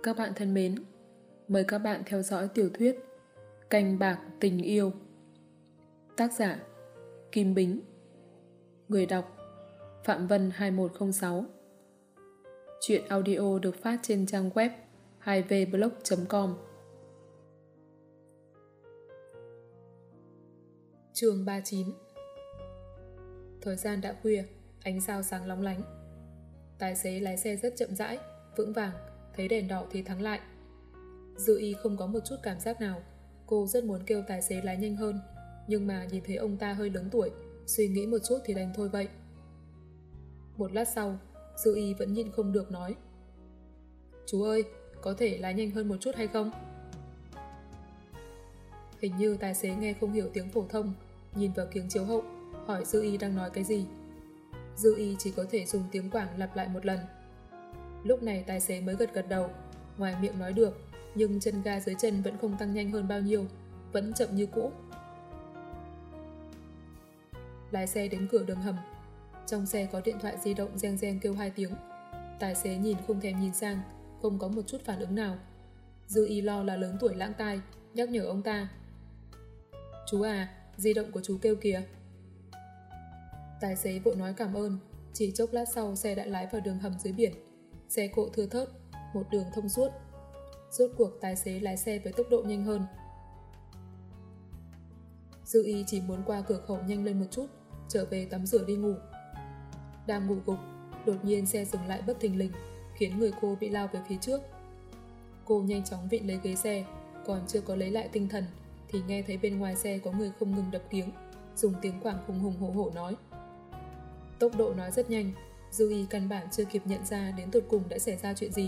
Các bạn thân mến, mời các bạn theo dõi tiểu thuyết Canh bạc tình yêu. Tác giả Kim Bính. Người đọc Phạm Vân 2106. Truyện audio được phát trên trang web 2vblog.com. Chương 39. Thời gian đã khuya, ánh sao sáng lóng lánh. Tài xế lái xe rất chậm rãi, vững vàng, thấy đèn đỏ thì thắng lại. Dư Y không có một chút cảm giác nào. Cô rất muốn kêu tài xế lái nhanh hơn, nhưng mà nhìn thấy ông ta hơi lớn tuổi, suy nghĩ một chút thì đành thôi vậy. Một lát sau, Dư Y vẫn nhịn không được nói: "Chú ơi, có thể lái nhanh hơn một chút hay không?" Hình như tài xế nghe không hiểu tiếng phổ thông, nhìn vào kiếng chiếu hậu, hỏi Dư Y đang nói cái gì. Dư Y chỉ có thể dùng tiếng Quảng lặp lại một lần. Lúc này tài xế mới gật gật đầu, ngoài miệng nói được, nhưng chân ga dưới chân vẫn không tăng nhanh hơn bao nhiêu, vẫn chậm như cũ. Lái xe đến cửa đường hầm. Trong xe có điện thoại di động reng reng kêu 2 tiếng. Tài xế nhìn không thèm nhìn sang, không có một chút phản ứng nào. Dư Y lo là lớn tuổi lãng tai, nhắc nhở ông ta: "Chú à, di động của chú kêu kìa." Tài xế vội nói cảm ơn. Chỉ chốc lát sau xe đã lái vào đường hầm dưới biển. Xe cộ thưa thớt, một đường thông suốt. Rốt cuộc tài xế lái xe với tốc độ nhanh hơn. Dư Y chỉ muốn qua cửa khẩu nhanh lên một chút, trở về tắm rửa đi ngủ. Đang ngủ gục, đột nhiên xe dừng lại bất thình lình, khiến người cô bị lao về phía trước. Cô nhanh chóng vịn lấy ghế xe, còn chưa có lấy lại tinh thần thì nghe thấy bên ngoài xe có người không ngừng đập kiếng, dùng tiếng Quảng hùng hùng hổ hổ nói. Tốc độ nói rất nhanh, Dư Y căn bản chưa kịp nhận ra đến tột cùng đã xảy ra chuyện gì.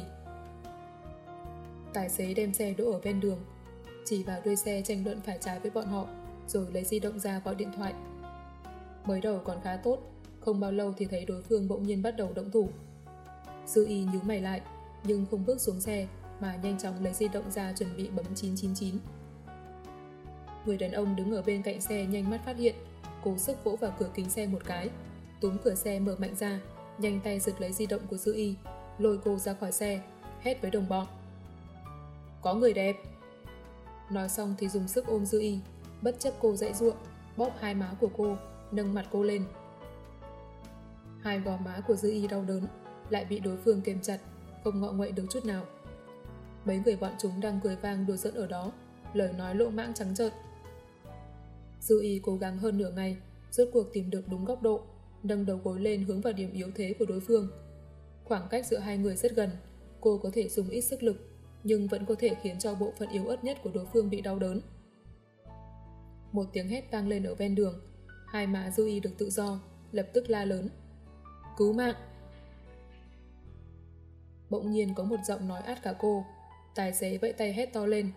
Tài xế đem xe đỗ ở ven đường, chỉ vào đuôi xe tranh luận phải trái với bọn họ, rồi lấy di động ra gọi điện thoại. Mới đầu còn khá tốt, không bao lâu thì thấy đối phương bỗng nhiên bắt đầu động thủ. Dư Y nhíu mày lại, nhưng không bước xuống xe mà nhanh chóng lấy di động ra chuẩn bị bấm 999. Người đàn ông đứng ở bên cạnh xe nhanh mắt phát hiện, cố sức vỗ vào cửa kính xe một cái, túm cửa xe mở mạnh ra, nhanh tay giật lấy di động của Dư Y, lôi cô ra khỏi xe, hét với đồng bọn: "Có người đẹp!" Nói xong thì dùng sức ôm Dư Y, bất chấp cô giãy giụa, bóp hai má của cô, nâng mặt cô lên. Hai gò má của Dư Y đau đớn, lại bị đối phương kềm chặt, không ngọ nguậy được chút nào. Mấy người bọn chúng đang cười vang đùa giỡn ở đó, lời nói lỗ mãng trắng trợn. Dư Y cố gắng hơn nửa ngày, rốt cuộc tìm được đúng góc độ, nâng đầu gối lên hướng vào điểm yếu thế của đối phương. Khoảng cách giữa hai người rất gần, cô có thể dùng ít sức lực, nhưng vẫn có thể khiến cho bộ phận yếu ớt nhất của đối phương bị đau đớn. Một tiếng hét vang lên ở ven đường, hai má Dư Y được tự do, lập tức la lớn: "Cứu mạng!" Bỗng nhiên có một giọng nói át cả cô. Tài xế vẫy tay hét to lên: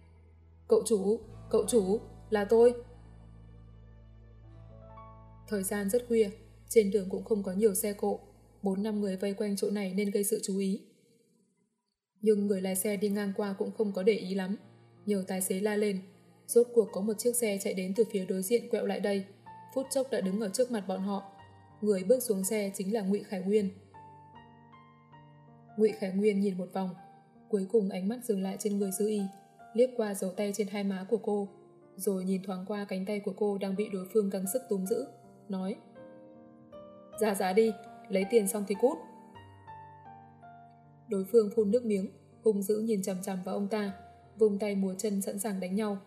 Cậu chủ, là tôi!" Thời gian rất khuya, trên đường cũng không có nhiều xe cộ, 4-5 người vây quanh chỗ này nên gây sự chú ý. Nhưng người lái xe đi ngang qua cũng không có để ý lắm, nhiều tài xế la lên. Rốt cuộc có một chiếc xe chạy đến từ phía đối diện quẹo lại đây, phút chốc đã đứng ở trước mặt bọn họ. Người bước xuống xe chính là Ngụy Khải Nguyên. Ngụy Khải Nguyên nhìn một vòng, cuối cùng ánh mắt dừng lại trên người Dư Y, liếc qua dấu tay trên hai má của cô, rồi nhìn thoáng qua cánh tay của cô đang bị đối phương gắng sức túm giữ, nói: Giá đi, lấy tiền xong thì cút." Đối phương phun nước miếng, hung dữ nhìn chằm chằm vào ông ta, vùng tay múa chân sẵn sàng đánh nhau.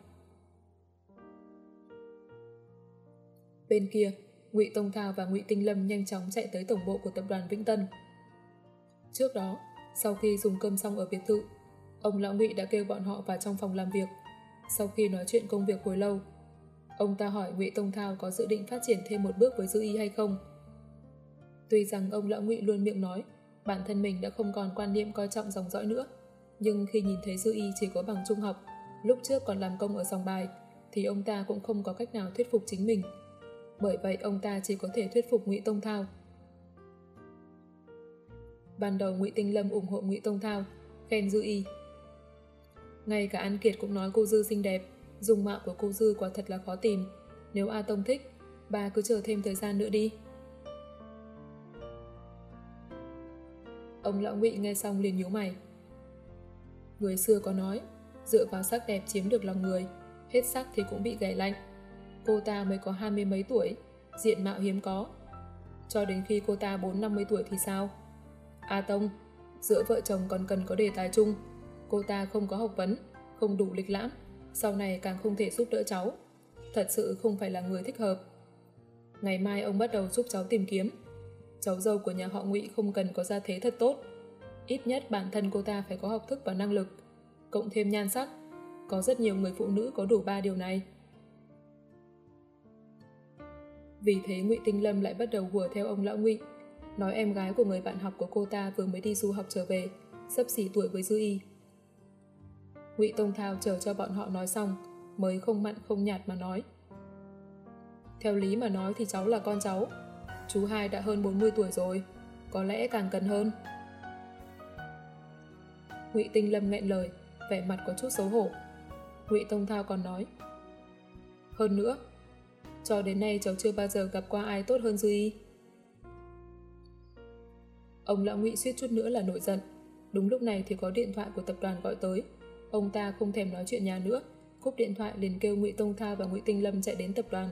Bên kia, Ngụy Tông Thao và Ngụy Tinh Lâm nhanh chóng chạy tới tổng bộ của tập đoàn Vĩnh Tân. Trước đó, sau khi dùng cơm xong ở biệt thự, ông lão Ngụy đã kêu bọn họ vào trong phòng làm việc. Sau khi nói chuyện công việc hồi lâu, ông ta hỏi Ngụy Tông Thao có dự định phát triển thêm một bước với Dư Y hay không. Tuy rằng ông lão Ngụy luôn miệng nói bản thân mình đã không còn quan niệm coi trọng dòng dõi nữa, nhưng khi nhìn thấy Dư Y chỉ có bằng trung học, lúc trước còn làm công ở sòng bài, thì ông ta cũng không có cách nào thuyết phục chính mình. Bởi vậy ông ta chỉ có thể thuyết phục Ngụy Tông Thao. Ban đầu Ngụy Tinh Lâm ủng hộ Ngụy Tông Thao, khen Dư Y. Ngay cả An Kiệt cũng nói cô Dư xinh đẹp, dung mạo của cô Dư quả thật là khó tìm. Nếu A Tông thích, bà cứ chờ thêm thời gian nữa đi. Ông lão Ngụy nghe xong liền nhíu mày. Người xưa có nói, dựa vào sắc đẹp chiếm được lòng người, hết sắc thì cũng bị ghẻ lạnh. Cô ta mới có 20 mấy tuổi, diện mạo hiếm có. Cho đến khi cô ta 40-50 tuổi thì sao? A Tông, giữa vợ chồng còn cần có đề tài chung. Cô ta không có học vấn, không đủ lịch lãm, sau này càng không thể giúp đỡ cháu. Thật sự không phải là người thích hợp. Ngày mai ông bắt đầu giúp cháu tìm kiếm. Cháu dâu của nhà họ Ngụy không cần có gia thế thật tốt. Ít nhất bản thân cô ta phải có học thức và năng lực, cộng thêm nhan sắc. Có rất nhiều người phụ nữ có đủ 3 điều này. Vì thế Ngụy Tinh Lâm lại bắt đầu hùa theo ông lão Ngụy, nói em gái của người bạn học của cô ta vừa mới đi du học trở về, xấp xỉ tuổi với Dư Y. Ngụy Tông Thao chờ cho bọn họ nói xong, mới không mặn không nhạt mà nói. Theo lý mà nói thì cháu là con cháu. Chú hai đã hơn 40 tuổi rồi, có lẽ càng cần hơn. Ngụy Tinh Lâm nghẹn lời, vẻ mặt có chút xấu hổ. Ngụy Tông Thao còn nói. Hơn nữa, cho đến nay cháu chưa bao giờ gặp qua ai tốt hơn Dư Y. Ông lão Ngụy suýt chút nữa là nổi giận. Đúng lúc này thì có điện thoại của tập đoàn gọi tới. Ông ta không thèm nói chuyện nhà nữa, cúp điện thoại liền kêu Ngụy Tông Thao và Ngụy Tinh Lâm chạy đến tập đoàn.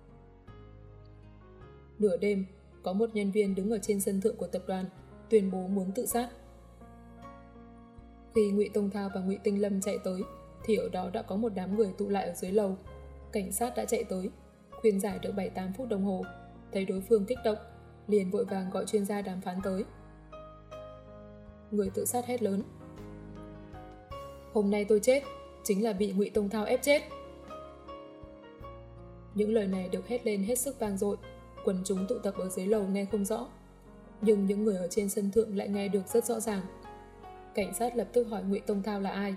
Nửa đêm, có một nhân viên đứng ở trên sân thượng của tập đoàn, tuyên bố muốn tự sát. Khi Ngụy Tông Thao và Ngụy Tinh Lâm chạy tới, thì ở đó đã có một đám người tụ lại ở dưới lầu. Cảnh sát đã chạy tới, khuyên giải được 7-8 phút đồng hồ, thấy đối phương kích động, liền vội vàng gọi chuyên gia đàm phán tới. Người tự sát hét lớn. Hôm nay tôi chết, chính là bị Ngụy Tông Thao ép chết. Những lời này được hét lên hết sức vang dội, quần chúng tụ tập ở dưới lầu nghe không rõ, nhưng những người ở trên sân thượng lại nghe được rất rõ ràng. Cảnh sát lập tức hỏi Ngụy Tông Thao là ai.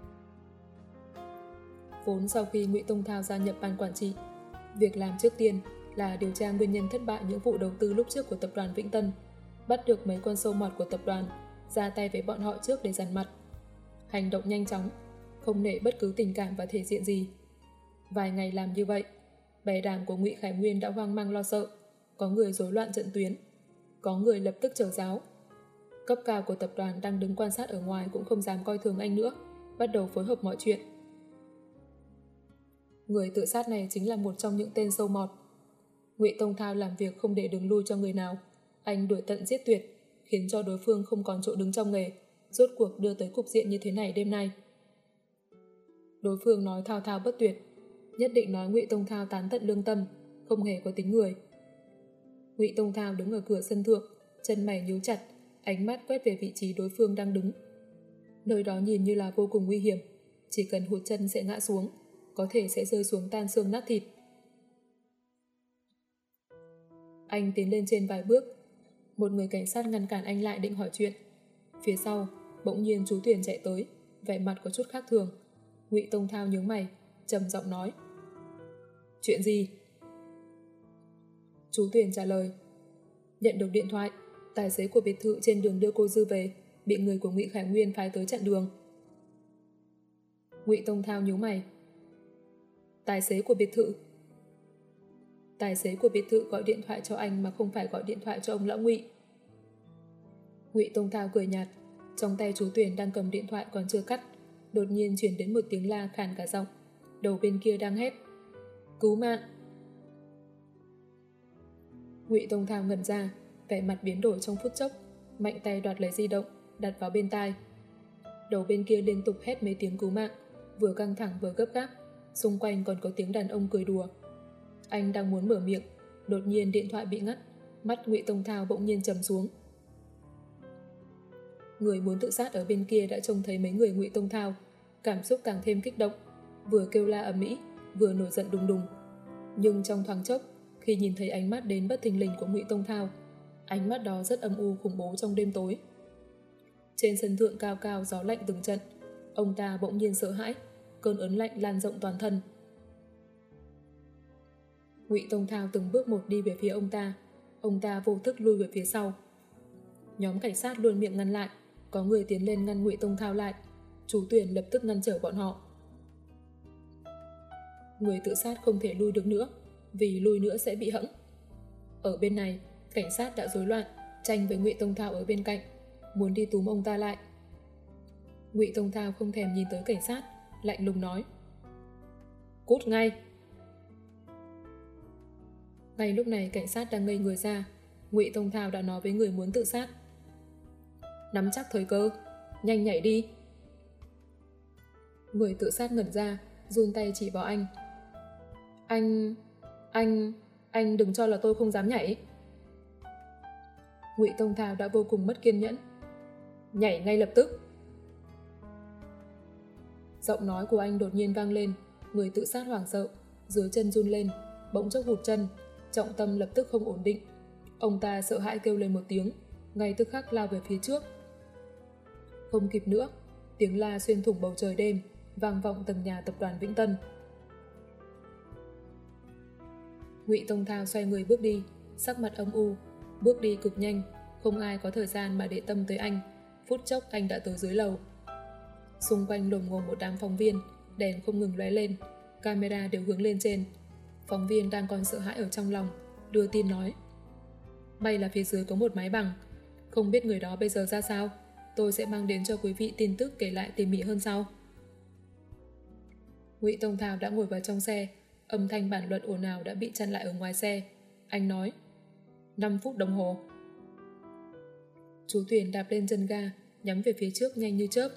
Vốn sau khi Ngụy Tông Thao gia nhập ban quản trị, việc làm trước tiên là điều tra nguyên nhân thất bại những vụ đầu tư lúc trước của tập đoàn Vĩnh Tân, bắt được mấy con sâu mọt của tập đoàn, ra tay với bọn họ trước để dằn mặt. Hành động nhanh chóng, không nể bất cứ tình cảm và thể diện gì. Vài ngày làm như vậy, bè đảng của Ngụy Khải Nguyên đã hoang mang lo sợ, có người rối loạn trận tuyến, có người lập tức trở giáo. Cấp cao của tập đoàn đang đứng quan sát ở ngoài cũng không dám coi thường anh nữa, bắt đầu phối hợp mọi chuyện. Người tự sát này chính là một trong những tên sâu mọt. Ngụy Tông Thao làm việc không để đường lui cho người nào, anh đuổi tận giết tuyệt, khiến cho đối phương không còn chỗ đứng trong nghề, rốt cuộc đưa tới cục diện như thế này đêm nay. Đối phương nói thao thao bất tuyệt, nhất định nói Ngụy Tông Thao tán tận lương tâm, không hề có tính người. Ngụy Tông Thao đứng ở cửa sân thượng, chân mày nhíu chặt, ánh mắt quét về vị trí đối phương đang đứng. Nơi đó nhìn như là vô cùng nguy hiểm, chỉ cần hụt chân sẽ ngã xuống, có thể sẽ rơi xuống tan xương nát thịt. Anh tiến lên trên vài bước, một người cảnh sát ngăn cản anh lại định hỏi chuyện. Phía sau, bỗng nhiên chú Tuyền chạy tới, vẻ mặt có chút khác thường. Ngụy Tông Thao nhướng mày, trầm giọng nói. Chuyện gì? Chú Tuyền trả lời. Nhận được điện thoại, tài xế của biệt thự trên đường đưa cô Dư về, bị người của Ngụy Khải Nguyên phái tới chặn đường. Ngụy Tông Thao nhíu mày. Tài xế của biệt thự? Tài xế của biệt thự gọi điện thoại cho anh mà không phải gọi điện thoại cho ông lão Ngụy. Ngụy Tông Thao cười nhạt, trong tay chú Tuyền đang cầm điện thoại còn chưa cắt, đột nhiên chuyển đến một tiếng la khàn cả giọng. Đầu bên kia đang hét. Cứu mạng! Ngụy Tông Thao ngẩn ra, vẻ mặt biến đổi trong phút chốc, mạnh tay đoạt lấy di động, đặt vào bên tai. Đầu bên kia liên tục hét mấy tiếng cứu mạng, vừa căng thẳng vừa gấp gáp, xung quanh còn có tiếng đàn ông cười đùa. Anh đang muốn mở miệng, đột nhiên điện thoại bị ngắt, mắt Ngụy Tông Thao bỗng nhiên trầm xuống. Người muốn tự sát ở bên kia đã trông thấy mấy người Ngụy Tông Thao, cảm xúc càng thêm kích động, vừa kêu la ầm ĩ, vừa nổi giận đùng đùng. Nhưng trong thoáng chốc, khi nhìn thấy ánh mắt đến bất thình lình của Ngụy Tông Thao, ánh mắt đó rất âm u khủng bố trong đêm tối. Trên sân thượng cao cao gió lạnh từng trận, ông ta bỗng nhiên sợ hãi, cơn ớn lạnh lan rộng toàn thân. Ngụy Tông Thao từng bước một đi về phía ông ta vô thức lui về phía sau. Nhóm cảnh sát luôn miệng ngăn lại, có người tiến lên ngăn Ngụy Tông Thao lại, chú Tuyền lập tức ngăn trở bọn họ. Người tự sát không thể lui được nữa, vì lui nữa sẽ bị hẫng. Ở bên này, cảnh sát đã rối loạn, tranh với Ngụy Tông Thao ở bên cạnh, muốn đi túm ông ta lại. Ngụy Tông Thao không thèm nhìn tới cảnh sát, lạnh lùng nói: Cút ngay! Ngay lúc này cảnh sát đang ngây người ra, Ngụy Tông Thao đã nói với người muốn tự sát: Nắm chắc thời cơ, nhanh nhảy đi! Người tự sát ngẩn ra, run tay chỉ vào anh: Anh đừng cho là tôi không dám nhảy. Ngụy Tông Thao đã vô cùng mất kiên nhẫn: Nhảy ngay lập tức! Giọng nói của anh đột nhiên vang lên, người tự sát hoảng sợ, dưới chân run lên, bỗng chốc hụt chân, trọng tâm lập tức không ổn định. Ông ta sợ hãi kêu lên một tiếng, ngay tức khắc lao về phía trước. Không kịp nữa, tiếng la xuyên thủng bầu trời đêm, vang vọng tầng nhà tập đoàn Vĩnh Tân. Ngụy Tông Thao xoay người bước đi, sắc mặt âm u, bước đi cực nhanh, không ai có thời gian mà để tâm tới anh. Phút chốc anh đã tới dưới lầu. Xung quanh đồm ngồm một đám phóng viên, đèn không ngừng lóe lên, camera đều hướng lên trên. Phóng viên đang còn sợ hãi ở trong lòng, đưa tin nói: Bay là phía dưới có một máy bằng, không biết người đó bây giờ ra sao, tôi sẽ mang đến cho quý vị tin tức kể lại tỉ mỉ hơn sau. Ngụy Tông Thao đã ngồi vào trong xe, âm thanh bàn luận ồn ào đã bị chặn lại ở ngoài xe. Anh nói: 5 phút đồng hồ. Chú Tuyền đạp lên chân ga, nhắm về phía trước nhanh như chớp.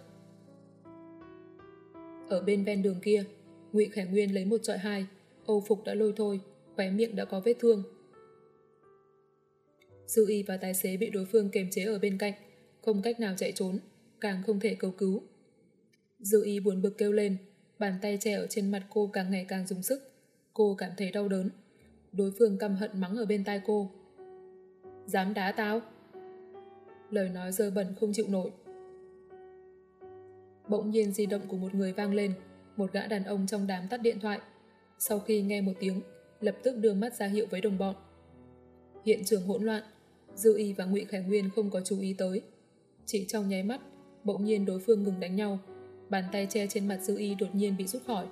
Ở bên ven đường kia, Ngụy Khải Nguyên lấy một chọi hai, Âu phục đã lôi thôi, khóe miệng đã có vết thương. Dư Y và tài xế bị đối phương kềm chế ở bên cạnh, không cách nào chạy trốn, càng không thể cầu cứu. Dư Y buồn bực kêu lên, bàn tay che ở trên mặt cô càng ngày càng dùng sức. Cô cảm thấy đau đớn. Đối phương căm hận mắng ở bên tai cô: Dám đá tao? Lời nói dơ bẩn không chịu nổi. Bỗng nhiên di động của một người vang lên, một gã đàn ông trong đám tắt điện thoại. Sau khi nghe một tiếng, lập tức đưa mắt ra hiệu với đồng bọn. Hiện trường hỗn loạn, Dư Y và Ngụy Khải Nguyên không có chú ý tới. Chỉ trong nháy mắt, bỗng nhiên đối phương ngừng đánh nhau, bàn tay che trên mặt Dư Y đột nhiên bị rút khỏi.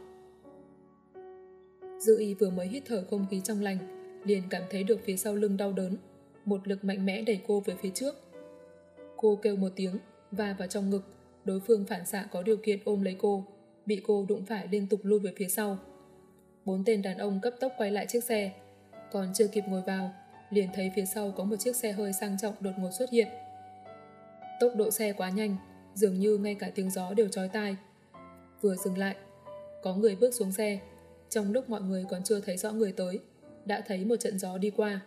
Dư Y vừa mới hít thở không khí trong lành, liền cảm thấy được phía sau lưng đau đớn, một lực mạnh mẽ đẩy cô về phía trước. Cô kêu một tiếng, va vào trong ngực, đối phương phản xạ có điều kiện ôm lấy cô, bị cô đụng phải liên tục lui về phía sau. 4 tên đàn ông cấp tốc quay lại chiếc xe, còn chưa kịp ngồi vào, liền thấy phía sau có một chiếc xe hơi sang trọng đột ngột xuất hiện. Tốc độ xe quá nhanh, dường như ngay cả tiếng gió đều chói tai. Vừa dừng lại, có người bước xuống xe, trong lúc mọi người còn chưa thấy rõ người tới, đã thấy một trận gió đi qua.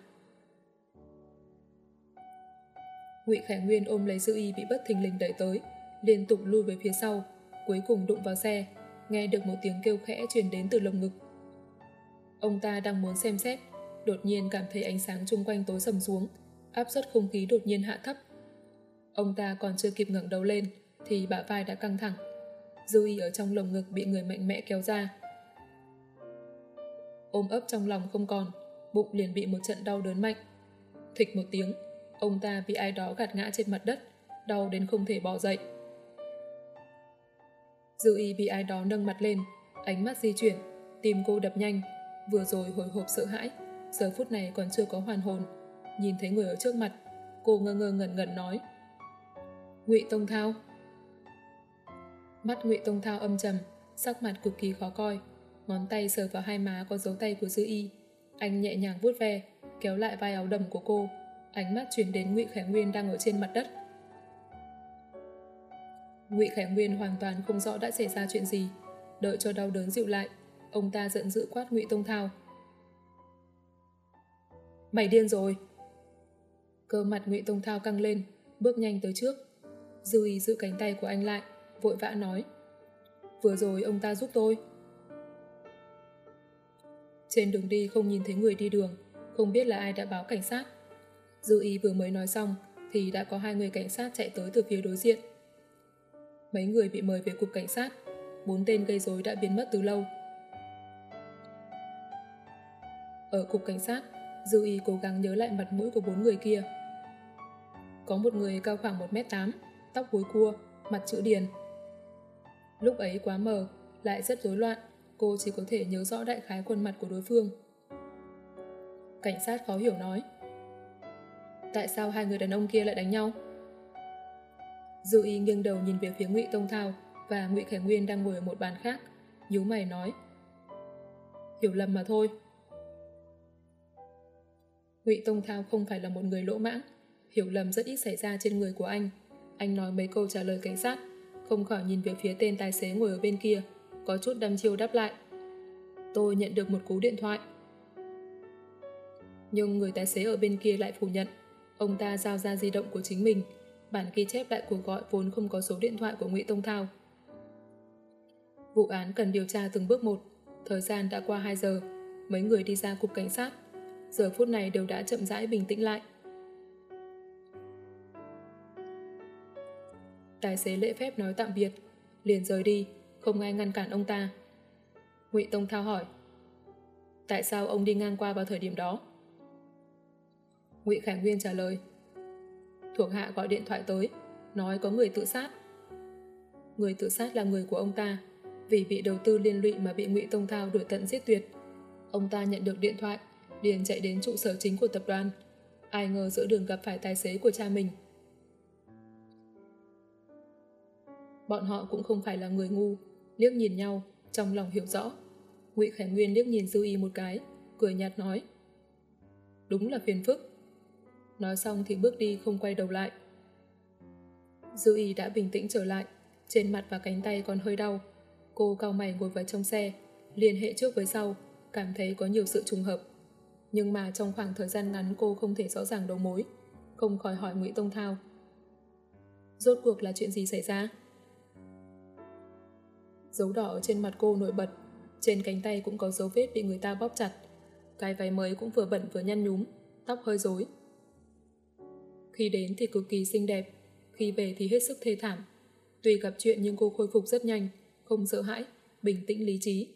Ngụy Khải Nguyên ôm lấy Dư Y bị bất thình lình đẩy tới, liên tục lui về phía sau, cuối cùng đụng vào xe, nghe được một tiếng kêu khẽ truyền đến từ lồng ngực. Ông ta đang muốn xem xét, đột nhiên cảm thấy ánh sáng chung quanh tối sầm xuống, áp suất không khí đột nhiên hạ thấp. Ông ta còn chưa kịp ngẩng đầu lên thì bả vai đã căng thẳng. Dư Y ở trong lồng ngực bị người mạnh mẽ kéo ra. Ôm ấp trong lòng không còn, bụng liền bị một trận đau đớn mạnh. Thịch một tiếng, ông ta bị ai đó gạt ngã trên mặt đất, đau đến không thể bò dậy. Dư Y bị ai đó nâng mặt lên, ánh mắt di chuyển, tim cô đập nhanh, vừa rồi hồi hộp sợ hãi, giờ phút này còn chưa có hoàn hồn. Nhìn thấy người ở trước mặt, cô ngơ ngơ ngẩn ngẩn nói: Ngụy Tông Thao. Mắt Ngụy Tông Thao âm trầm, sắc mặt cực kỳ khó coi, ngón tay sờ vào hai má có dấu tay của Dư Y. Anh nhẹ nhàng vuốt ve, kéo lại vai áo đầm của cô, ánh mắt chuyển đến Ngụy Khải Nguyên đang ở trên mặt đất. Ngụy Khải Nguyên hoàn toàn không rõ đã xảy ra chuyện gì, đợi cho đau đớn dịu lại, ông ta giận dữ quát Ngụy Tông Thao: Mày điên rồi! Cơ mặt Ngụy Tông Thao căng lên, bước nhanh tới trước. Dư Y giữ cánh tay của anh lại, vội vã nói: Vừa rồi ông ta giúp tôi. Trên đường đi không nhìn thấy người đi đường, không biết là ai đã báo cảnh sát. Dư Y vừa mới nói xong thì đã có 2 người cảnh sát chạy tới từ phía đối diện. Mấy người bị mời về cục cảnh sát, 4 tên gây rối đã biến mất từ lâu. Ở cục cảnh sát, Dư Y cố gắng nhớ lại mặt mũi của 4 người kia. Có một người cao khoảng 1m8, tóc búi cua, mặt chữ điền. Lúc ấy quá mờ, lại rất rối loạn, cô chỉ có thể nhớ rõ đại khái khuôn mặt của đối phương. Cảnh sát khó hiểu nói: Tại sao 2 người đàn ông kia lại đánh nhau? Dư Y nghiêng đầu nhìn về phía Ngụy Tông Thao và Ngụy Khải Nguyên đang ngồi ở một bàn khác, nhíu mày nói: hiểu lầm mà thôi. Ngụy Tông Thao không phải là một người lỗ mãng, hiểu lầm rất ít xảy ra trên người của anh. Anh nói mấy câu trả lời cảnh sát, không khỏi nhìn về phía tên tài xế ngồi ở bên kia, có chút đăm chiêu đáp lại: tôi nhận được một cú điện thoại. Nhưng người tài xế ở bên kia lại phủ nhận. Ông ta giao ra di động của chính mình, bản ghi chép lại cuộc gọi vốn không có số điện thoại của Ngụy Tông Thao. Vụ án cần điều tra từng bước một. Thời gian đã qua 2 giờ, mấy người đi ra cục cảnh sát. Giờ phút này đều đã chậm rãi bình tĩnh lại. Tài xế lễ phép nói tạm biệt, liền rời đi, không ai ngăn cản ông ta. Ngụy Tông Thao hỏi: tại sao ông đi ngang qua vào thời điểm đó? Ngụy Khải Nguyên trả lời: thuộc hạ gọi điện thoại tới, nói có người tự sát. Người tự sát là người của ông ta, vì bị đầu tư liên lụy mà bị Ngụy Tông Thao đuổi tận giết tuyệt. Ông ta nhận được điện thoại, liền chạy đến trụ sở chính của tập đoàn. Ai ngờ giữa đường gặp phải tài xế của cha mình. Bọn họ cũng không phải là người ngu, liếc nhìn nhau, trong lòng hiểu rõ. Ngụy Khải Nguyên liếc nhìn Dư Y một cái, cười nhạt nói: đúng là phiền phức. Nói xong thì bước đi không quay đầu lại. Dư Y đã bình tĩnh trở lại, trên mặt và cánh tay còn hơi đau. Cô cau mày ngồi vào trong xe, liên hệ trước với sau, cảm thấy có nhiều sự trùng hợp. Nhưng mà trong khoảng thời gian ngắn cô không thể rõ ràng đầu mối, không khỏi hỏi Ngụy Tông Thao: rốt cuộc là chuyện gì xảy ra? Dấu đỏ ở trên mặt cô nổi bật, trên cánh tay cũng có dấu vết bị người ta bóp chặt. Cái váy mới cũng vừa bẩn vừa nhăn nhúm, tóc hơi rối. Khi đến thì cực kỳ xinh đẹp, khi về thì hết sức thê thảm. Tuy gặp chuyện nhưng cô khôi phục rất nhanh, không sợ hãi, bình tĩnh lý trí.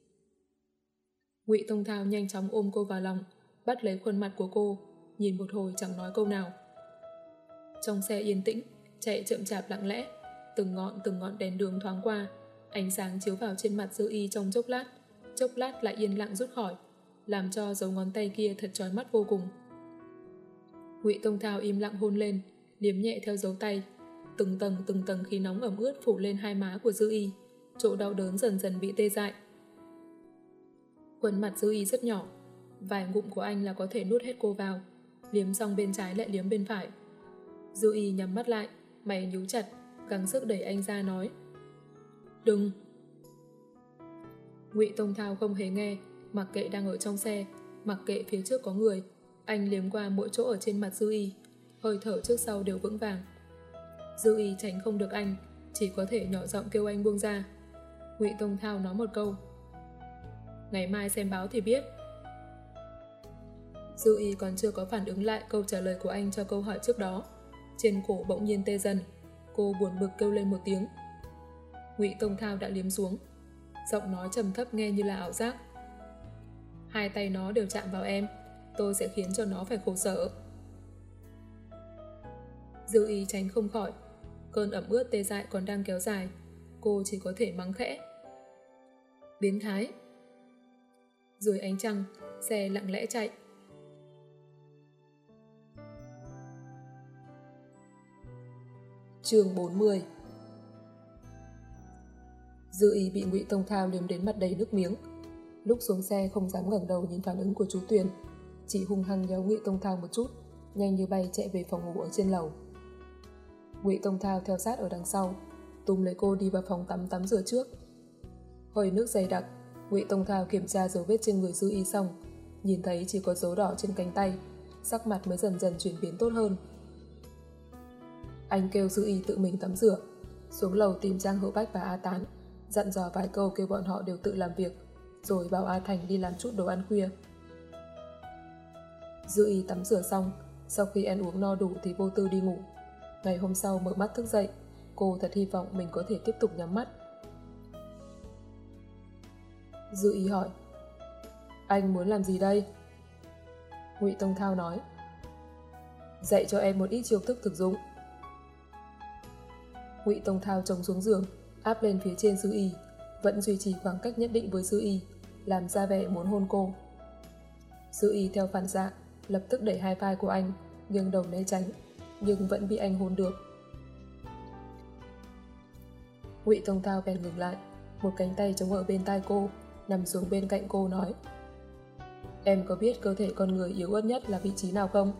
Ngụy Tông Thao nhanh chóng ôm cô vào lòng, bắt lấy khuôn mặt của cô, nhìn một hồi chẳng nói câu nào. Trong xe yên tĩnh, chạy chậm chạp lặng lẽ, từng ngọn đèn đường thoáng qua, ánh sáng chiếu vào trên mặt Dư Y trong chốc lát lại yên lặng rút khỏi, làm cho dấu ngón tay kia thật chói mắt vô cùng. Ngụy Tông Thao im lặng hôn lên, liếm nhẹ theo dấu tay, từng tầng khí nóng ẩm ướt phủ lên hai má của Dư Y, chỗ đau đớn dần dần bị tê dại. Khuôn mặt Dư Y rất nhỏ, vài ngụm của anh là có thể nuốt hết cô vào, liếm xong bên trái lại liếm bên phải. Dư Y nhắm mắt lại, mày nhíu chặt, gắng sức đẩy anh ra nói: đừng. Ngụy Tông Thao không hề nghe, mặc kệ đang ở trong xe, mặc kệ phía trước có người, anh liếm qua mỗi chỗ ở trên mặt Dư Y, hơi thở trước sau đều vững vàng. Dư Y tránh không được anh, chỉ có thể nhỏ giọng kêu anh buông ra. Ngụy Tông Thao nói một câu: ngày mai xem báo thì biết. Dư Y còn chưa có phản ứng lại câu trả lời của anh cho câu hỏi trước đó, trên cổ bỗng nhiên tê dần, cô buồn bực kêu lên một tiếng. Ngụy Tông Thao đã liếm xuống, giọng nói trầm thấp nghe như là ảo giác: hai tay nó đều chạm vào em, tôi sẽ khiến cho nó phải khổ sở. Dư Y tránh không khỏi, cơn ẩm ướt tê dại còn đang kéo dài, cô chỉ có thể mắng khẽ: biến thái. Dưới ánh trăng, xe lặng lẽ chạy. Chương 40. Dư Y bị Ngụy Tông Thao liếm đến mặt đầy nước miếng. Lúc xuống xe không dám ngẩng đầu nhìn phản ứng của chú Tuyền, chỉ hung hăng nhéo Ngụy Tông Thao một chút, nhanh như bay chạy về phòng ngủ ở trên lầu. Ngụy Tông Thao theo sát ở đằng sau, túm lấy cô đi vào phòng tắm rửa trước. Hơi nước dày đặc, Ngụy Tông Thao kiểm tra dấu vết trên người Dư Y xong, nhìn thấy chỉ có dấu đỏ trên cánh tay, sắc mặt mới dần dần chuyển biến tốt hơn. Anh kêu Dư Y tự mình tắm rửa, xuống lầu tìm Giang Hữu Bách và A Tán, dặn dò vài câu kêu bọn họ đều tự làm việc, rồi bảo A Thành đi làm chút đồ ăn khuya. Dư Y tắm rửa xong, sau khi ăn uống no đủ thì vô tư đi ngủ. Ngày hôm sau mở mắt thức dậy, cô thật hy vọng mình có thể tiếp tục nhắm mắt. Dư Y hỏi: anh muốn làm gì đây? Ngụy Tông Thao nói: dạy cho em một ít chiêu thức thực dụng. Ngụy Tông Thao trông xuống giường, áp lên phía trên Dư Y, vẫn duy trì khoảng cách nhất định với Dư Y, làm ra vẻ muốn hôn cô. Dư Y theo phản xạ lập tức đẩy hai vai của anh, nghiêng đầu né tránh, nhưng vẫn bị anh hôn được. Ngụy Tông Thao bèn ngừng lại, một cánh tay chống ở bên tai cô, nằm xuống bên cạnh cô nói: Em có biết cơ thể con người yếu ớt nhất là vị trí nào không?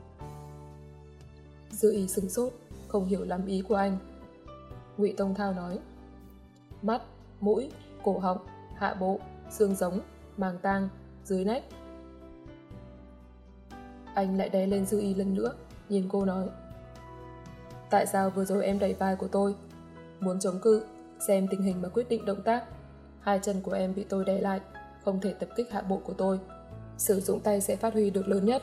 Dư Y sửng sốt, không hiểu lắm ý của anh. Ngụy Tông Thao nói: mắt, mũi, cổ họng, hạ bộ, xương giống, màng tang, dưới nách. Anh lại đè lên Dư Y lần nữa, nhìn cô nói: Tại sao vừa rồi em đẩy vai của tôi? Muốn chống cự, xem tình hình mà quyết định động tác. Hai chân của em bị tôi đè lại, không thể tập kích hạ bộ của tôi. Sử dụng tay sẽ phát huy được lớn nhất.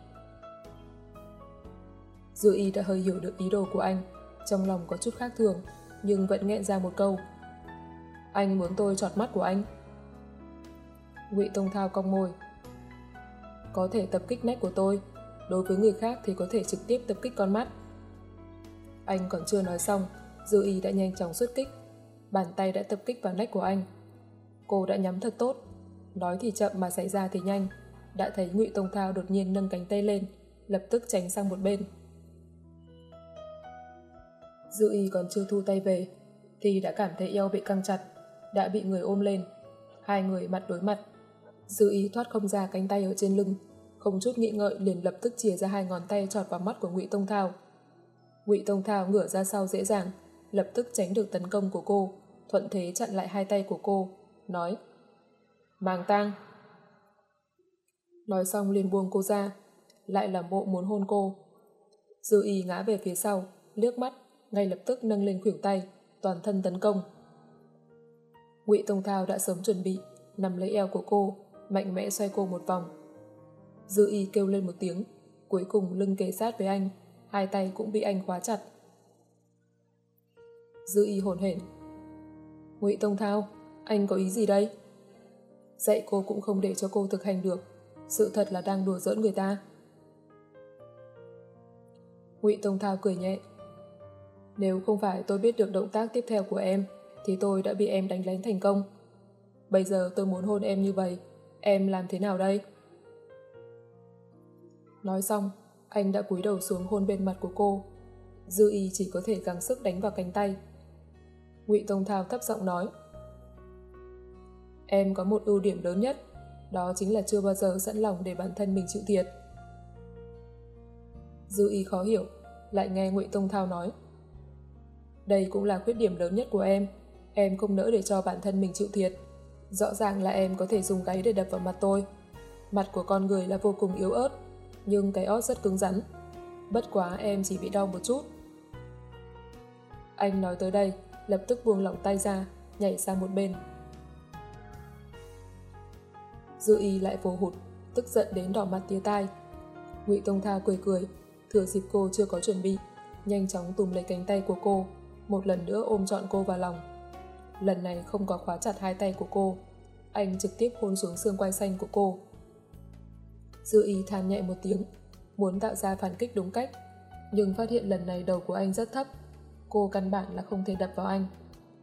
Dư Y đã hơi hiểu được ý đồ của anh, trong lòng có chút khác thường, nhưng vẫn nghẹn ra một câu: Anh muốn tôi chọt mắt của anh. Ngụy Tông Thao cong môi: Có thể tập kích nách của tôi, đối với người khác thì có thể trực tiếp tập kích con mắt. Anh còn chưa nói xong, Dư Y đã nhanh chóng xuất kích, bàn tay đã tập kích vào nách của anh. Cô đã nhắm thật tốt, nói thì chậm mà xảy ra thì nhanh, đã thấy Ngụy Tông Thao đột nhiên nâng cánh tay lên, lập tức tránh sang một bên. Dư Y còn chưa thu tay về thì đã cảm thấy eo bị căng chặt, đã bị người ôm lên. Hai người mặt đối mặt. Dư Y thoát không ra cánh tay ở trên lưng, không chút nghĩ ngợi liền lập tức chìa ra hai ngón tay chọt vào mắt của Ngụy Tông Thao. Ngụy Tông Thao ngửa ra sau dễ dàng, lập tức tránh được tấn công của cô, thuận thế chặn lại hai tay của cô, nói: Màng tang. Nói xong liền buông cô ra, lại làm bộ muốn hôn cô. Dư Y ngã về phía sau, liếc mắt, ngay lập tức nâng lên khuỷu tay, toàn thân tấn công. Ngụy Tông Thao đã sớm chuẩn bị, nằm lấy eo của cô, mạnh mẽ xoay cô một vòng. Dư Y kêu lên một tiếng, cuối cùng lưng kề sát với anh, hai tay cũng bị anh khóa chặt. Dư Y hổn hển: Ngụy Tông Thao, anh có ý gì đây? Dạy cô cũng không để cho cô thực hành được, sự thật là đang đùa giỡn người ta. Ngụy Tông Thao cười nhẹ: Nếu không phải tôi biết được động tác tiếp theo của em thì tôi đã bị em đánh lén thành công. Bây giờ tôi muốn hôn em như vậy, em làm thế nào đây? Nói xong, anh đã cúi đầu xuống hôn bên mặt của cô. Dư Y chỉ có thể gắng sức đánh vào cánh tay. Ngụy Tông Thao thấp giọng nói: Em có một ưu điểm lớn nhất, đó chính là chưa bao giờ sẵn lòng để bản thân mình chịu thiệt. Dư Y khó hiểu, lại nghe Ngụy Tông Thao nói: Đây cũng là khuyết điểm lớn nhất của em không nỡ để cho bản thân mình chịu thiệt. Rõ ràng là em có thể dùng gáy để đập vào mặt tôi. Mặt của con người là vô cùng yếu ớt, nhưng cái ót rất cứng rắn. Bất quá em chỉ bị đau một chút. Anh nói tới đây, lập tức buông lỏng tay ra, nhảy sang một bên. Dư Y lại vồ hụt, tức giận đến đỏ mặt tía tai. Ngụy Tông Thao cười cười, thừa dịp cô chưa có chuẩn bị, nhanh chóng túm lấy cánh tay của cô, một lần nữa ôm trọn cô vào lòng. Lần này không có khóa chặt hai tay của cô, anh trực tiếp hôn xuống xương quai xanh của cô. Dư Y than nhẹ một tiếng, muốn tạo ra phản kích đúng cách, nhưng phát hiện lần này đầu của anh rất thấp, cô căn bản là không thể đập vào anh.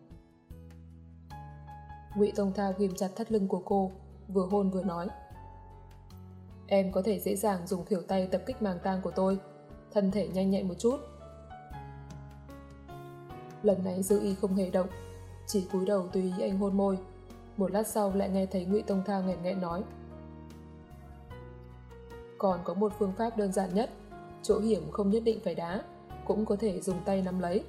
Ngụy Tông Thao ghim chặt thắt lưng của cô, vừa hôn vừa nói: Em có thể dễ dàng dùng khuỷu tay tập kích màng tang của tôi, thân thể nhanh nhẹn một chút. Lần này Dư Y không hề động, chỉ cúi đầu tùy ý anh hôn môi. Một lát sau lại nghe thấy Ngụy Tông Thao nghẹn nghẹn nói: Còn có một phương pháp đơn giản nhất, chỗ hiểm không nhất định phải đá, cũng có thể dùng tay nắm lấy.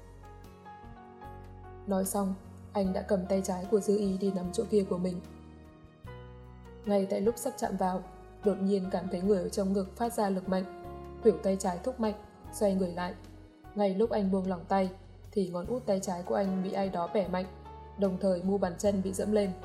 Nói xong, anh đã cầm tay trái của Dư Y đi nắm chỗ kia của mình. Ngay tại lúc sắp chạm vào, đột nhiên cảm thấy người ở trong ngực phát ra lực mạnh, khuỷu tay trái thúc mạnh, xoay người lại. Ngay lúc anh buông lỏng tay, thì ngón út tay trái của anh bị ai đó bẻ mạnh, đồng thời mu bàn chân bị dẫm lên.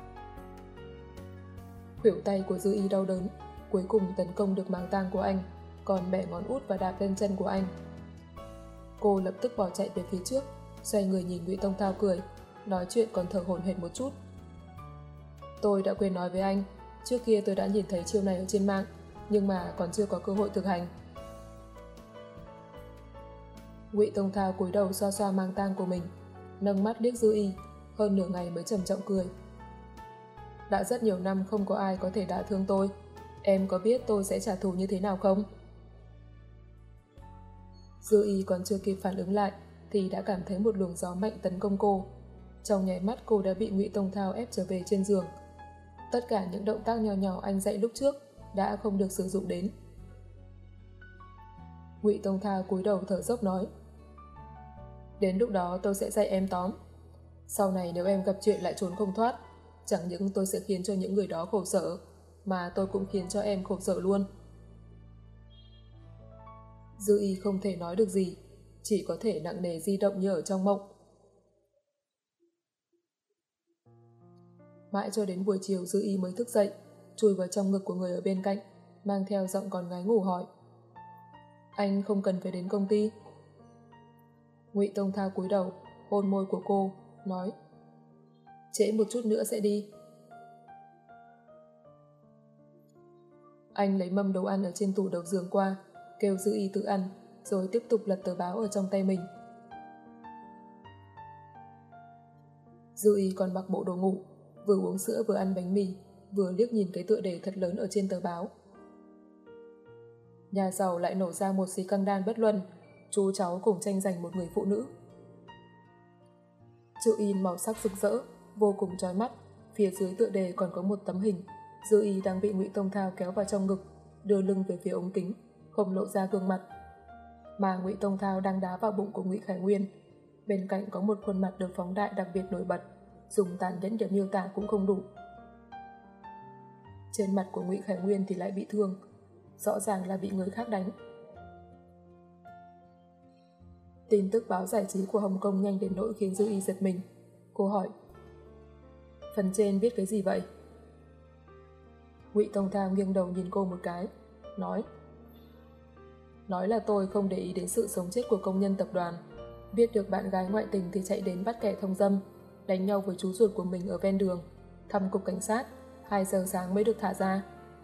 Khuỷu tay của Dư Y đau đớn, cuối cùng tấn công được màng tang của anh, còn bẻ ngón út và đạp lên chân của anh. Cô lập tức bỏ chạy về phía trước, xoay người nhìn Ngụy Tông Thao cười, nói chuyện còn thở hổn hển một chút. Tôi đã quên nói với anh, trước kia tôi đã nhìn thấy chiêu này ở trên mạng, nhưng mà còn chưa có cơ hội thực hành. Ngụy Tông Thao cúi đầu xoa xoa màng tang của mình, nâng mắt liếc Dư Y, hơn nửa ngày mới trầm trọng cười. Đã rất nhiều năm không có ai có thể đả thương tôi, em có biết tôi sẽ trả thù như thế nào không? Dư Y còn chưa kịp phản ứng lại thì đã cảm thấy một luồng gió mạnh tấn công cô. Trong nháy mắt cô đã bị Ngụy Tông Thao ép trở về trên giường. Tất cả những động tác nhỏ nhỏ anh dạy lúc trước đã không được sử dụng đến. Ngụy Tông Thao cúi đầu thở dốc nói: Đến lúc đó tôi sẽ dạy em tóm. Sau này nếu em gặp chuyện lại trốn không thoát, chẳng những tôi sẽ khiến cho những người đó khổ sở, mà tôi cũng khiến cho em khổ sở luôn. Dư Y không thể nói được gì, chỉ có thể nặng nề di động như ở trong mộng. Mãi cho đến buổi chiều Dư Y mới thức dậy, chui vào trong ngực của người ở bên cạnh, mang theo giọng còn ngái ngủ hỏi: Anh không cần phải đến công ty. Ngụy Tông Thao cúi đầu, hôn môi của cô, nói: Trễ một chút nữa sẽ đi. Anh lấy mâm đồ ăn ở trên tủ đầu giường qua, kêu Dư Y tự ăn, rồi tiếp tục lật tờ báo ở trong tay mình. Dư Y còn mặc bộ đồ ngủ, vừa uống sữa vừa ăn bánh mì, vừa liếc nhìn cái tựa đề thật lớn ở trên tờ báo. Nhà giàu lại nổ ra một xí căng đan bất luân, chú cháu cùng tranh giành một người phụ nữ. Chữ in màu sắc rực rỡ, vô cùng chói mắt, phía dưới tựa đề còn có một tấm hình. Dư Y đang bị Ngụy Tông Thao kéo vào trong ngực, đưa lưng về phía ống kính, không lộ ra gương mặt. Mà Ngụy Tông Thao đang đá vào bụng của Ngụy Khải Nguyên. Bên cạnh có một khuôn mặt được phóng đại đặc biệt nổi bật, dùng tàn nhẫn để miêu tả cũng không đủ. Trên mặt của Ngụy Khải Nguyên thì lại bị thương, rõ ràng là bị người khác đánh. Tin tức báo giải trí của Hồng Kông nhanh đến nỗi khiến Dư Y giật mình. Cô hỏi: Phần trên viết cái gì vậy? Ngụy Tông Thao nghiêng đầu nhìn cô một cái, nói là tôi không để ý đến sự sống chết của công nhân tập đoàn, biết được bạn gái ngoại tình thì chạy đến bắt kẻ thông dâm, đánh nhau với chú ruột của mình ở ven đường, thăm cục cảnh sát, 2 giờ sáng mới được thả ra.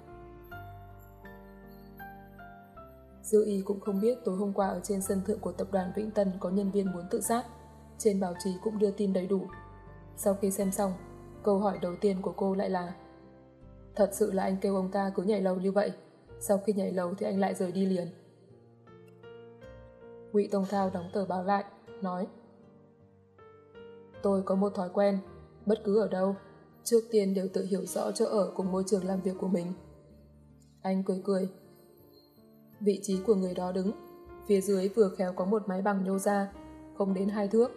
Dư Y cũng không biết tối hôm qua ở trên sân thượng của tập đoàn Vĩnh Tân có nhân viên muốn tự sát, trên báo chí cũng đưa tin đầy đủ. Sau khi xem xong, câu hỏi đầu tiên của cô lại là: Thật sự là anh kêu ông ta cứ nhảy lầu như vậy, sau khi nhảy lầu thì anh lại rời đi liền? Ngụy Tông Thao đóng tờ báo lại, nói: Tôi có một thói quen, bất cứ ở đâu, trước tiên đều tự hiểu rõ chỗ ở cùng môi trường làm việc của mình. Anh cười cười. Vị trí của người đó đứng, phía dưới vừa khéo có một mái bằng nhô ra, không đến 2 thước.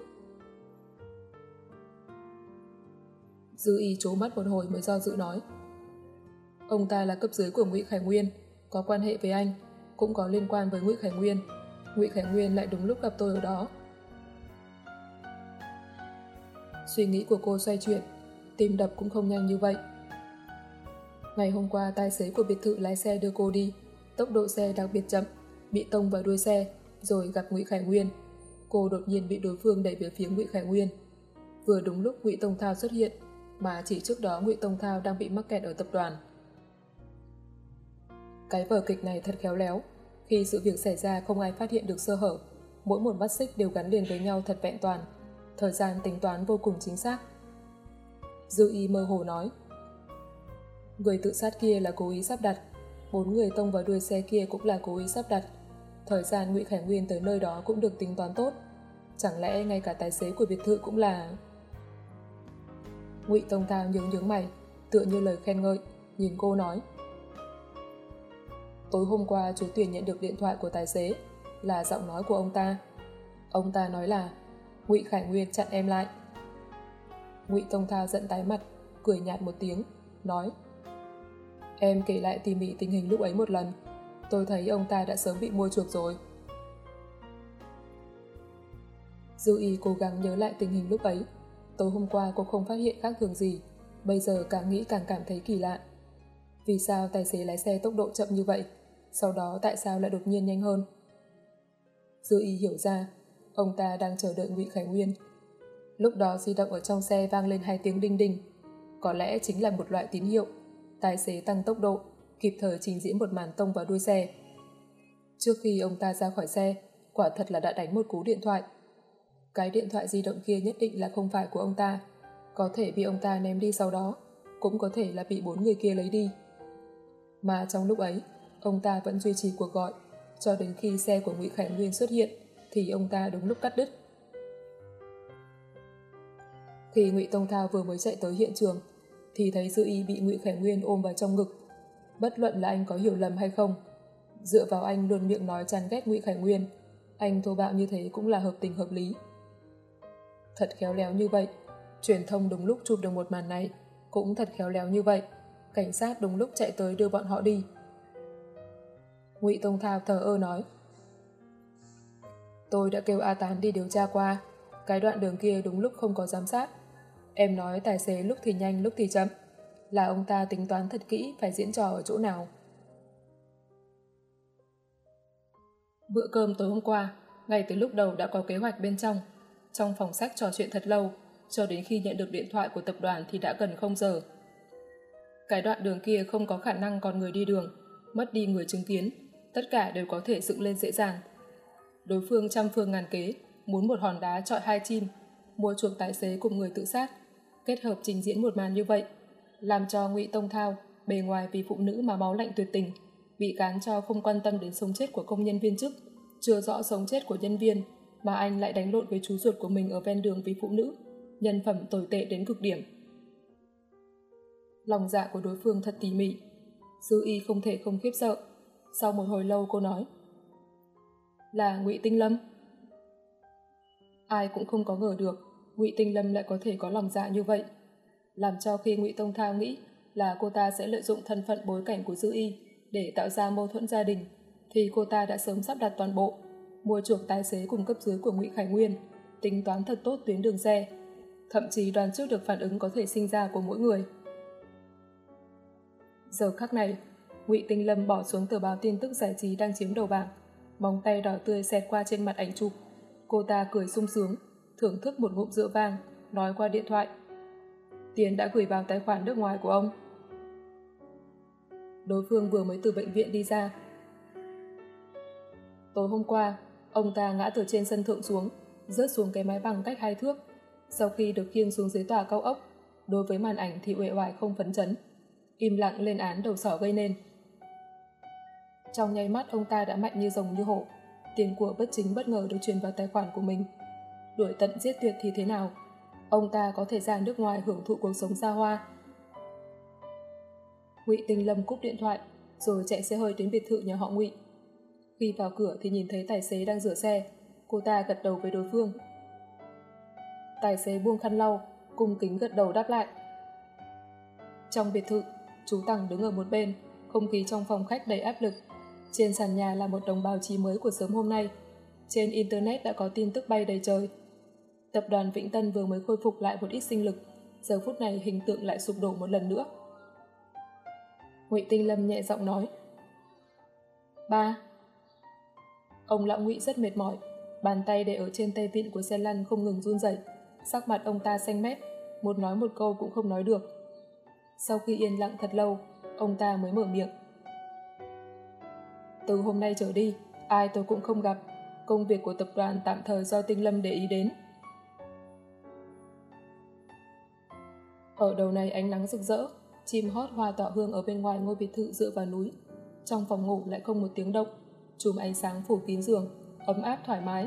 Dư Y trố mắt một hồi mới do dự nói: Ông ta là cấp dưới của Ngụy Khải Nguyên, có quan hệ với anh, cũng có liên quan với Ngụy Khải Nguyên. Ngụy Khải Nguyên lại đúng lúc gặp tôi ở đó. Suy nghĩ của cô xoay chuyển, tim đập cũng không nhanh như vậy. Ngày hôm qua tài xế của biệt thự lái xe đưa cô đi, tốc độ xe đặc biệt chậm, bị tông vào đuôi xe, rồi gặp Ngụy Khải Nguyên. Cô đột nhiên bị đối phương đẩy về phía Ngụy Khải Nguyên. Vừa đúng lúc Ngụy Tông Thao xuất hiện, mà chỉ trước đó Ngụy Tông Thao đang bị mắc kẹt ở tập đoàn. Cái vở kịch này thật khéo léo, khi sự việc xảy ra không ai phát hiện được sơ hở, mỗi một mắt xích đều gắn liền với nhau thật vẹn toàn, thời gian tính toán vô cùng chính xác. Dư Y mơ hồ nói: Người tự sát kia là cố ý sắp đặt, 4 người tông vào đuôi xe kia cũng là cố ý sắp đặt, thời gian Ngụy Khải Nguyên tới nơi đó cũng được tính toán tốt, chẳng lẽ ngay cả tài xế của biệt thự cũng là... Ngụy Tông Thao nhướng mày, tựa như lời khen ngợi, nhìn cô nói: Tối hôm qua chú Tuyển nhận được điện thoại của tài xế, là giọng nói của ông ta. Ông ta nói là Ngụy Khải Nguyên chặn em lại. Ngụy Tông Thao giận tái mặt, cười nhạt một tiếng, nói: Em kể lại tỉ mỉ tình hình lúc ấy một lần, tôi thấy ông ta đã sớm bị mua chuộc rồi. Dư Y cố gắng nhớ lại tình hình lúc ấy. Tối hôm qua cô không phát hiện khác thường gì, bây giờ càng nghĩ càng cảm thấy kỳ lạ. Vì sao tài xế lái xe tốc độ chậm như vậy, sau đó tại sao lại đột nhiên nhanh hơn? Dư Y hiểu ra, ông ta đang chờ đợi Ngụy Khải Nguyên. Lúc đó di động ở trong xe vang lên 2 tiếng đinh đinh, có lẽ chính là một loại tín hiệu. Tài xế tăng tốc độ, kịp thời trình diễn một màn tông vào đuôi xe. Trước khi ông ta ra khỏi xe, quả thật là đã đánh một cú điện thoại. Cái điện thoại di động kia nhất định là không phải của ông ta, có thể bị ông ta ném đi sau đó, cũng có thể là bị 4 người kia lấy đi. Mà trong lúc ấy, ông ta vẫn duy trì cuộc gọi, cho đến khi xe của Ngụy Khải Nguyên xuất hiện thì ông ta đúng lúc cắt đứt. Khi Ngụy Tông Thao vừa mới chạy tới hiện trường thì thấy Dư Y bị Ngụy Khải Nguyên ôm vào trong ngực. Bất luận là anh có hiểu lầm hay không, dựa vào anh luôn miệng nói chán ghét Ngụy Khải Nguyên, anh thô bạo như thế cũng là hợp tình hợp lý. Thật khéo léo như vậy, truyền thông đúng lúc chụp được một màn này, cũng thật khéo léo như vậy, cảnh sát đúng lúc chạy tới đưa bọn họ đi. Ngụy Tông Thao thờ ơ nói: Tôi đã kêu A8 đi điều tra qua, cái đoạn đường kia đúng lúc không có giám sát. Em nói tài xế lúc thì nhanh lúc thì chậm, là ông ta tính toán thật kỹ phải diễn trò ở chỗ nào. Bữa cơm tối hôm qua, ngay từ lúc đầu đã có kế hoạch bên trong. Trong phòng sách trò chuyện thật lâu, cho đến khi nhận được điện thoại của tập đoàn thì đã gần 0 giờ. Cái đoạn đường kia không có khả năng còn người đi đường, mất đi người chứng kiến, tất cả đều có thể dựng lên dễ dàng. Đối phương trăm phương ngàn kế, muốn một hòn đá chọi hai chim, mua chuộc tài xế cùng người tự sát, kết hợp trình diễn một màn như vậy, làm cho Ngụy Tông Thao, bề ngoài vì phụ nữ mà máu lạnh tuyệt tình, bị cán cho không quan tâm đến sống chết của công nhân viên chức, chưa rõ sống chết của nhân viên, mà anh lại đánh lộn với chú ruột của mình ở ven đường vì phụ nữ, nhân phẩm tồi tệ đến cực điểm. Lòng dạ của đối phương thật tỉ mỉ, Dư Y không thể không khiếp sợ. Sau một hồi lâu cô nói: Là Ngụy Tinh Lâm. Ai cũng không có ngờ được Ngụy Tinh Lâm lại có thể có lòng dạ như vậy, làm cho khi Ngụy Tông Thao nghĩ là cô ta sẽ lợi dụng thân phận bối cảnh của Dư Y để tạo ra mâu thuẫn gia đình, thì cô ta đã sớm sắp đặt toàn bộ, mua chuộc tài xế cùng cấp dưới của Ngụy Khải Nguyên, tính toán thật tốt tuyến đường xe, thậm chí đoán trước được phản ứng có thể sinh ra của mỗi người. Giờ khắc này, Ngụy Tinh Lâm bỏ xuống tờ báo tin tức giải trí đang chiếm đầu bảng, móng tay đỏ tươi xẹt qua trên mặt ảnh chụp. Cô ta cười sung sướng, thưởng thức một ngụm rượu vang, nói qua điện thoại: Tiền đã gửi vào tài khoản nước ngoài của ông. Đối phương vừa mới từ bệnh viện đi ra. Tối hôm qua, ông ta ngã từ trên sân thượng xuống, rớt xuống cái mái bằng cách 2 thước. Sau khi được khiêng xuống dưới tòa cao ốc, đối với màn ảnh thì uể oải không phấn chấn, im lặng lên án đầu sỏ gây nên. Trong nháy mắt ông ta đã mạnh như rồng như hổ, tiền của bất chính bất ngờ được truyền vào tài khoản của mình. Đuổi tận giết tuyệt thì thế nào? Ông ta có thể ra nước ngoài hưởng thụ cuộc sống xa hoa. Ngụy Tinh Lâm cúp điện thoại, rồi chạy xe hơi đến biệt thự nhà họ Ngụy. Khi vào cửa thì nhìn thấy tài xế đang rửa xe, cô ta gật đầu với đối phương. Tài xế buông khăn lau, cung kính gật đầu đáp lại. Trong biệt thự, chú Tằng đứng ở một bên, không khí trong phòng khách đầy áp lực. Trên sàn nhà là một đống báo chí mới của sớm hôm nay. Trên Internet đã có tin tức bay đầy trời. Tập đoàn Vĩnh Tân vừa mới khôi phục lại một ít sinh lực, giờ phút này hình tượng lại sụp đổ một lần nữa. Ngụy Tinh Lâm nhẹ giọng nói: Ba. Ông lão Ngụy rất mệt mỏi, bàn tay để ở trên tay vịn của xe lăn không ngừng run rẩy, sắc mặt ông ta xanh mét, một nói một câu cũng không nói được. Sau khi yên lặng thật lâu, ông ta mới mở miệng: Từ hôm nay trở đi, ai tôi cũng không gặp, công việc của tập đoàn tạm thời do Tinh Lâm để ý đến. Ở đầu này ánh nắng rực rỡ, chim hót hoa tỏa hương ở bên ngoài ngôi biệt thự dựa vào núi. Trong phòng ngủ lại không một tiếng động, chùm ánh sáng phủ kín giường, ấm áp thoải mái.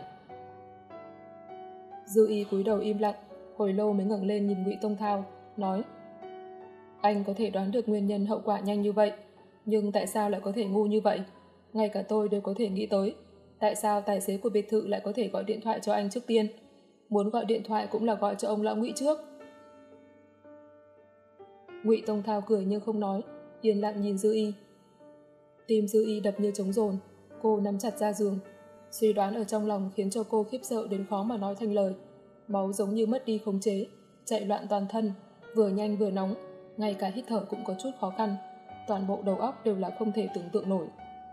Dư Y cúi đầu im lặng, hồi lâu mới ngẩng lên nhìn Ngụy Tông Thao, nói: Anh có thể đoán được nguyên nhân hậu quả nhanh như vậy, nhưng tại sao lại có thể ngu như vậy? Ngay cả tôi đều có thể nghĩ tới, tại sao tài xế của biệt thự lại có thể gọi điện thoại cho anh trước tiên? Muốn gọi điện thoại cũng là gọi cho ông lão Ngụy trước. Ngụy Tông Thao cười nhưng không nói, yên lặng nhìn Dư Y. Tim Dư Y đập như trống dồn, cô nắm chặt ra giường. Suy đoán ở trong lòng khiến cho cô khiếp sợ đến khó mà nói thành lời. Máu giống như mất đi khống chế, chạy loạn toàn thân, vừa nhanh vừa nóng, ngay cả hít thở cũng có chút khó khăn. Toàn bộ đầu óc đều là không thể tưởng tượng nổi.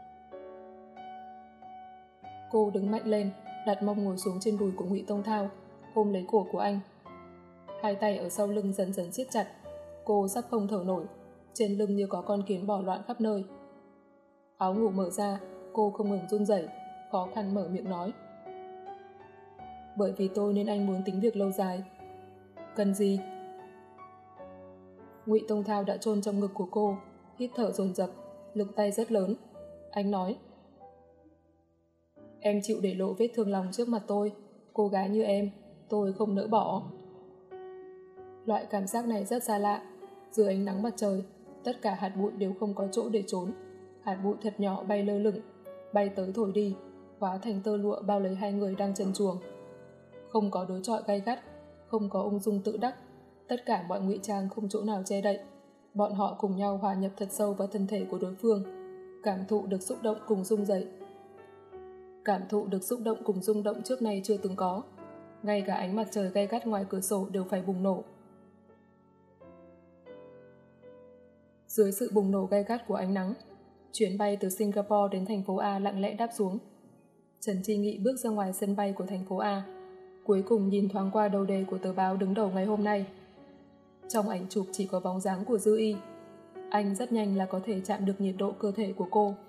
Cô đứng mạnh lên, đặt mông ngồi xuống trên đùi của Ngụy Tông Thao, ôm lấy cổ của anh. Hai tay ở sau lưng dần dần siết chặt, cô sắp không thở nổi, trên lưng như có con kiến bò loạn khắp nơi. Áo ngủ mở ra, cô không ngừng run rẩy, khó khăn mở miệng nói: Bởi vì tôi nên anh muốn tính việc lâu dài. Cần gì? Ngụy Tông Thao đã chôn trong ngực của cô, hít thở dồn dập, lực tay rất lớn. Anh nói: Em chịu để lộ vết thương lòng trước mặt tôi, cô gái như em, tôi không nỡ bỏ. Loại cảm giác này rất xa lạ. Dưới ánh nắng mặt trời, tất cả hạt bụi đều không có chỗ để trốn. Hạt bụi thật nhỏ bay lơ lửng, bay tới thổi đi, hóa thành tơ lụa bao lấy hai người đang trần truồng. Không có đối chọi gay gắt, không có ung dung tự đắc, tất cả mọi ngụy trang không chỗ nào che đậy. Bọn họ cùng nhau hòa nhập thật sâu vào thân thể của đối phương, cảm thụ được xúc động cùng rung dậy. Cảm thụ được xúc động cùng rung động trước nay chưa từng có. Ngay cả ánh mặt trời gay gắt ngoài cửa sổ đều phải bùng nổ. Dưới sự bùng nổ gay gắt của ánh nắng, chuyến bay từ Singapore đến thành phố A lặng lẽ đáp xuống. Trần Chi Nghị bước ra ngoài sân bay của thành phố A, cuối cùng nhìn thoáng qua đầu đề của tờ báo đứng đầu ngày hôm nay. Trong ảnh chụp chỉ có bóng dáng của Dư Y. Anh rất nhanh là có thể chạm được nhiệt độ cơ thể của cô.